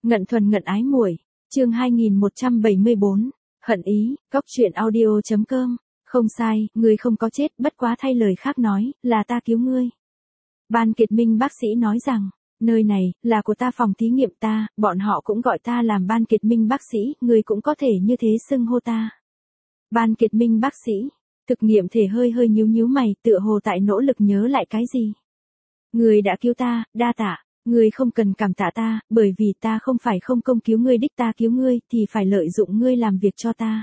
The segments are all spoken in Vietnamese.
Ngận thuần ngận ái muội, chương 2174, hận ý, góc truyện audio.com, không sai, ngươi không có chết, bất quá thay lời khác nói, là ta cứu ngươi. Ban Kiệt Minh bác sĩ nói rằng, nơi này, là của ta phòng thí nghiệm ta, bọn họ cũng gọi ta làm Ban Kiệt Minh bác sĩ, ngươi cũng có thể như thế xưng hô ta. Ban Kiệt Minh bác sĩ, thực nghiệm thể hơi hơi nhíu mày, tựa hồ tại nỗ lực nhớ lại cái gì. Ngươi đã cứu ta, đa tạ. Ngươi không cần cảm tạ ta, bởi vì ta không phải không công cứu ngươi đích, ta cứu ngươi thì phải lợi dụng ngươi làm việc cho ta.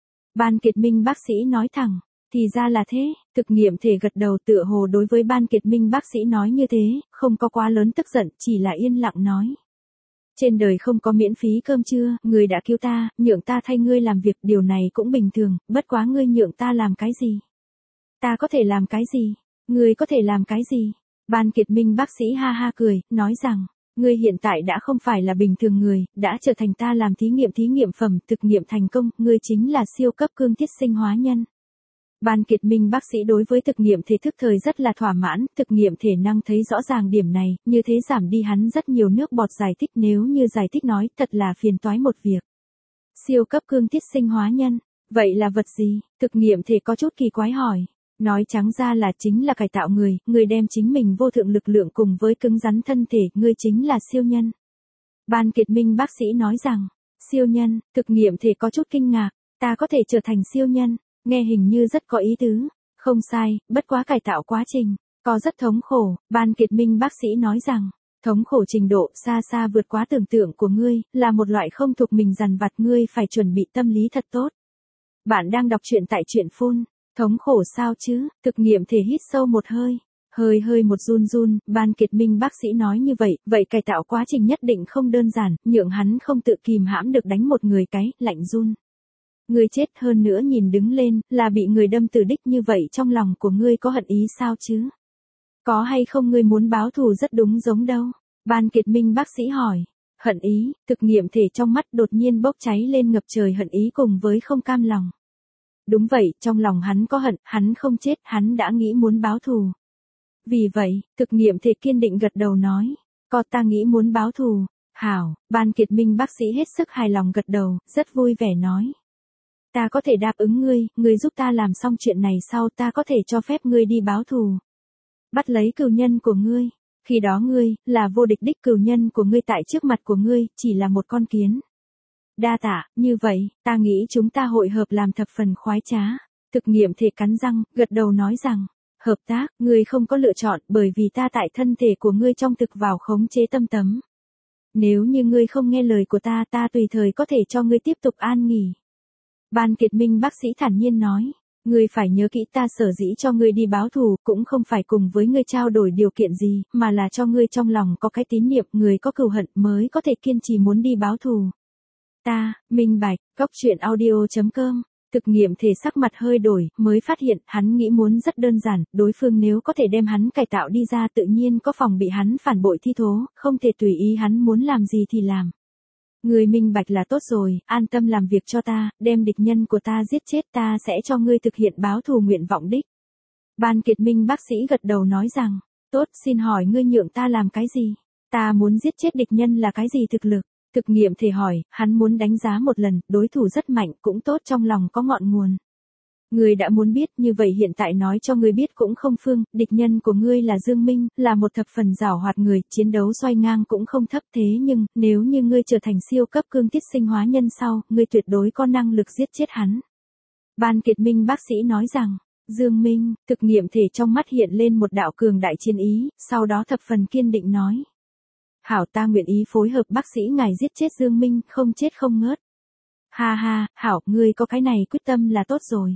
Ban Kiệt Minh bác sĩ nói thẳng, thì ra là thế, thực nghiệm thể gật đầu, tựa hồ đối với Ban Kiệt Minh bác sĩ nói như thế, không có quá lớn tức giận, chỉ là yên lặng nói. Trên đời không có miễn phí cơm trưa, ngươi đã cứu ta, nhượng ta thay ngươi làm việc, điều này cũng bình thường, bất quá ngươi nhượng ta làm cái gì? Ta có thể làm cái gì? Ngươi có thể làm cái gì? Ban Kiệt Minh bác sĩ ha ha cười, nói rằng, ngươi hiện tại đã không phải là bình thường người, đã trở thành ta làm thí nghiệm phẩm, thực nghiệm thành công, ngươi chính là siêu cấp cương thiết sinh hóa nhân. Ban Kiệt Minh bác sĩ đối với thực nghiệm thể thức thời rất là thỏa mãn, thực nghiệm thể năng thấy rõ ràng điểm này, như thế giảm đi hắn rất nhiều nước bọt giải thích, nếu như giải thích nói, thật là phiền toái một việc. Siêu cấp cương thiết sinh hóa nhân, vậy là vật gì? Thực nghiệm thể có chút kỳ quái hỏi. Nói trắng ra là chính là cải tạo người đem chính mình vô thượng lực lượng cùng với cứng rắn thân thể, ngươi chính là siêu nhân. Ban Kiệt Minh bác sĩ nói rằng, siêu nhân, thực nghiệm thể có chút kinh ngạc, ta có thể trở thành siêu nhân, nghe hình như rất có ý tứ, không sai, bất quá cải tạo quá trình, có rất thống khổ, Ban Kiệt Minh bác sĩ nói rằng, thống khổ trình độ xa xa vượt quá tưởng tượng của ngươi, là một loại không thuộc mình dằn vặt, ngươi phải chuẩn bị tâm lý thật tốt. Bạn đang đọc truyện tại truyện phun. Thống khổ sao chứ, thực nghiệm thể hít sâu một hơi, hơi một run, Ban Kiệt Minh bác sĩ nói như vậy cải tạo quá trình nhất định không đơn giản, nhượng hắn không tự kìm hãm được đánh một người cái, lạnh run. Ngươi chết hơn nữa nhìn đứng lên, là bị người đâm từ đích như vậy trong lòng của ngươi có hận ý sao chứ? Có hay không ngươi muốn báo thù rất đúng giống đâu? Ban Kiệt Minh bác sĩ hỏi. Hận ý, thực nghiệm thể trong mắt đột nhiên bốc cháy lên ngập trời hận ý cùng với không cam lòng. Đúng vậy, trong lòng hắn có hận, hắn không chết, hắn đã nghĩ muốn báo thù. Vì vậy, thực nghiệm thể kiên định gật đầu nói, có ta nghĩ muốn báo thù. Hảo, Ban Kiệt Minh bác sĩ hết sức hài lòng gật đầu, rất vui vẻ nói. Ta có thể đáp ứng ngươi giúp ta làm xong chuyện này sau ta có thể cho phép ngươi đi báo thù. Bắt lấy cừu nhân của ngươi, khi đó ngươi, là vô địch đích, cừu nhân của ngươi tại trước mặt của ngươi, chỉ là một con kiến. Đa tạ, như vậy, ta nghĩ chúng ta hội hợp làm thập phần khoái trá. Thực nghiệm thể cắn răng, gật đầu nói rằng, hợp tác, ngươi không có lựa chọn, bởi vì ta tại thân thể của ngươi trong thực vào khống chế tâm tấm. Nếu như ngươi không nghe lời của ta, ta tùy thời có thể cho ngươi tiếp tục an nghỉ. Ban Kiệt Minh bác sĩ thản nhiên nói, ngươi phải nhớ kỹ ta sở dĩ cho ngươi đi báo thù, cũng không phải cùng với ngươi trao đổi điều kiện gì, mà là cho ngươi trong lòng có cái tín niệm, người có cừu hận mới có thể kiên trì muốn đi báo thù. Ta, minh bạch, góc truyện audio.com, thực nghiệm thể sắc mặt hơi đổi, mới phát hiện, hắn nghĩ muốn rất đơn giản, đối phương nếu có thể đem hắn cải tạo đi ra tự nhiên có phòng bị hắn phản bội thi thố, không thể tùy ý hắn muốn làm gì thì làm. Ngươi minh bạch là tốt rồi, an tâm làm việc cho ta, đem địch nhân của ta giết chết ta sẽ cho ngươi thực hiện báo thù nguyện vọng đích. Ban Kiệt Minh bác sĩ gật đầu nói rằng, tốt, xin hỏi ngươi nhượng ta làm cái gì? Ta muốn giết chết địch nhân là cái gì thực lực? Thực nghiệm thể hỏi, hắn muốn đánh giá một lần, đối thủ rất mạnh, cũng tốt, trong lòng có ngọn nguồn. Ngươi đã muốn biết, như vậy hiện tại nói cho ngươi biết cũng không phương, địch nhân của ngươi là Dương Minh, là một thập phần giàu hoạt người, chiến đấu xoay ngang cũng không thấp, thế nhưng, nếu như ngươi trở thành siêu cấp cương thiết sinh hóa nhân sau, ngươi tuyệt đối có năng lực giết chết hắn. Ban Kiệt Minh bác sĩ nói rằng, Dương Minh, thực nghiệm thể trong mắt hiện lên một đạo cường đại chiến ý, sau đó thập phần kiên định nói. Hảo, ta nguyện ý phối hợp bác sĩ ngài giết chết Dương Minh, không chết không ngớt. Ha ha, Hảo, ngươi có cái này quyết tâm là tốt rồi.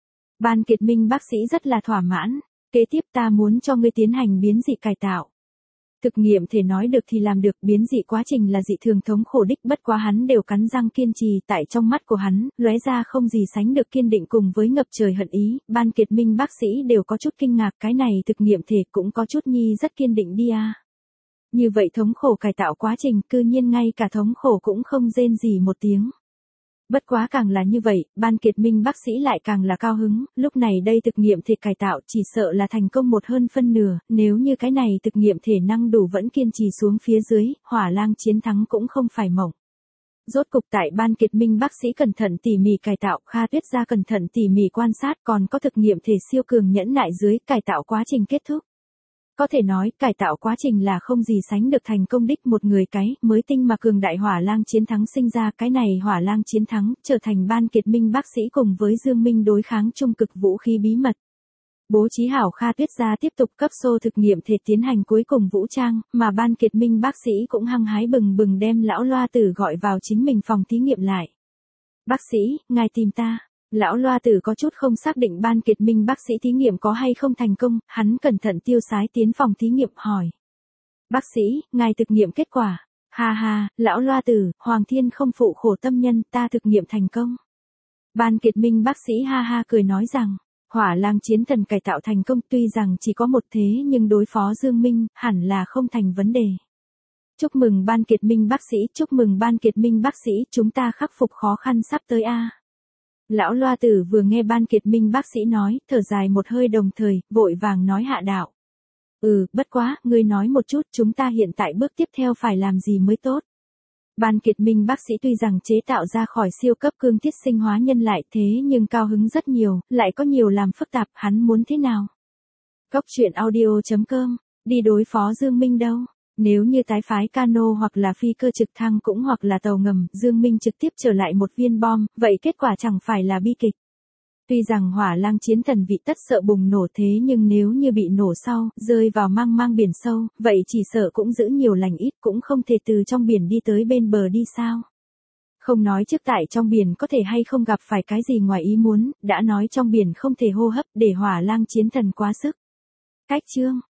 Ban Kiệt Minh bác sĩ rất là thỏa mãn, kế tiếp ta muốn cho ngươi tiến hành biến dị cải tạo. Thực nghiệm thể nói được thì làm được, biến dị quá trình là dị thường thống khổ đích, bất quá hắn đều cắn răng kiên trì, tại trong mắt của hắn, lóe ra không gì sánh được kiên định cùng với ngập trời hận ý, Ban Kiệt Minh bác sĩ đều có chút kinh ngạc, cái này thực nghiệm thể cũng có chút nhi rất kiên định đi à. Như vậy thống khổ cải tạo quá trình, cư nhiên ngay cả thống khổ cũng không rên gì một tiếng. Bất quá càng là như vậy, Ban Kiệt Minh bác sĩ lại càng là cao hứng, lúc này đây thực nghiệm thể cải tạo chỉ sợ là thành công 1/2, nếu như cái này thực nghiệm thể năng đủ vẫn kiên trì xuống phía dưới, Hỏa Lang chiến thắng cũng không phải mộng. Rốt cục tại Ban Kiệt Minh bác sĩ cẩn thận tỉ mỉ cải tạo, Kha Tuyết Gia cẩn thận tỉ mỉ quan sát, còn có thực nghiệm thể siêu cường nhẫn nại dưới, cải tạo quá trình kết thúc. Có thể nói, cải tạo quá trình là không gì sánh được thành công đích, một người cái mới tinh mà cường đại Hỏa Lang chiến thắng sinh ra, cái này Hỏa Lang chiến thắng trở thành Ban Kiệt Minh bác sĩ cùng với Dương Minh đối kháng trung cực vũ khí bí mật. Bố trí hảo, Kha Tuyết Gia tiếp tục cấp xô thực nghiệm thể tiến hành cuối cùng vũ trang, mà Ban Kiệt Minh bác sĩ cũng hăng hái bừng bừng đem lão Loa Tử gọi vào chính mình phòng thí nghiệm lại. Bác sĩ, ngài tìm ta. Lão Loa Tử có chút không xác định Ban Kiệt Minh bác sĩ thí nghiệm có hay không thành công, hắn cẩn thận tiêu sái tiến phòng thí nghiệm hỏi. Bác sĩ, ngài thực nghiệm kết quả. Ha ha, lão Loa Tử, Hoàng Thiên không phụ khổ tâm nhân, ta thực nghiệm thành công. Ban Kiệt Minh bác sĩ ha ha cười nói rằng, Hỏa Lang chiến thần cải tạo thành công, tuy rằng chỉ có một thế nhưng đối phó Dương Minh, hẳn là không thành vấn đề. Chúc mừng Ban Kiệt Minh bác sĩ, chúc mừng Ban Kiệt Minh bác sĩ, chúng ta khắc phục khó khăn sắp tới a. Lão Loa Tử vừa nghe Ban Kiệt Minh bác sĩ nói, thở dài một hơi đồng thời, vội vàng nói hạ đạo. Bất quá, ngươi nói một chút, chúng ta hiện tại bước tiếp theo phải làm gì mới tốt. Ban Kiệt Minh bác sĩ tuy rằng chế tạo ra khỏi siêu cấp cương thiết sinh hóa nhân lại thế nhưng cao hứng rất nhiều, lại có nhiều làm phức tạp, hắn muốn thế nào? Góc truyện audio.com, đi đối phó Dương Minh đâu? Nếu như tái phái cano hoặc là phi cơ trực thăng cũng hoặc là tàu ngầm, Dương Minh trực tiếp trở lại một viên bom, vậy kết quả chẳng phải là bi kịch. Tuy rằng Hỏa Lang chiến thần vị tất sợ bùng nổ thế nhưng nếu như bị nổ sau, rơi vào mang mang biển sâu, vậy chỉ sợ cũng giữ nhiều lành ít, cũng không thể từ trong biển đi tới bên bờ đi sao. Không nói trước tại trong biển có thể hay không gặp phải cái gì ngoài ý muốn, đã nói trong biển không thể hô hấp để Hỏa Lang chiến thần quá sức. Cách chương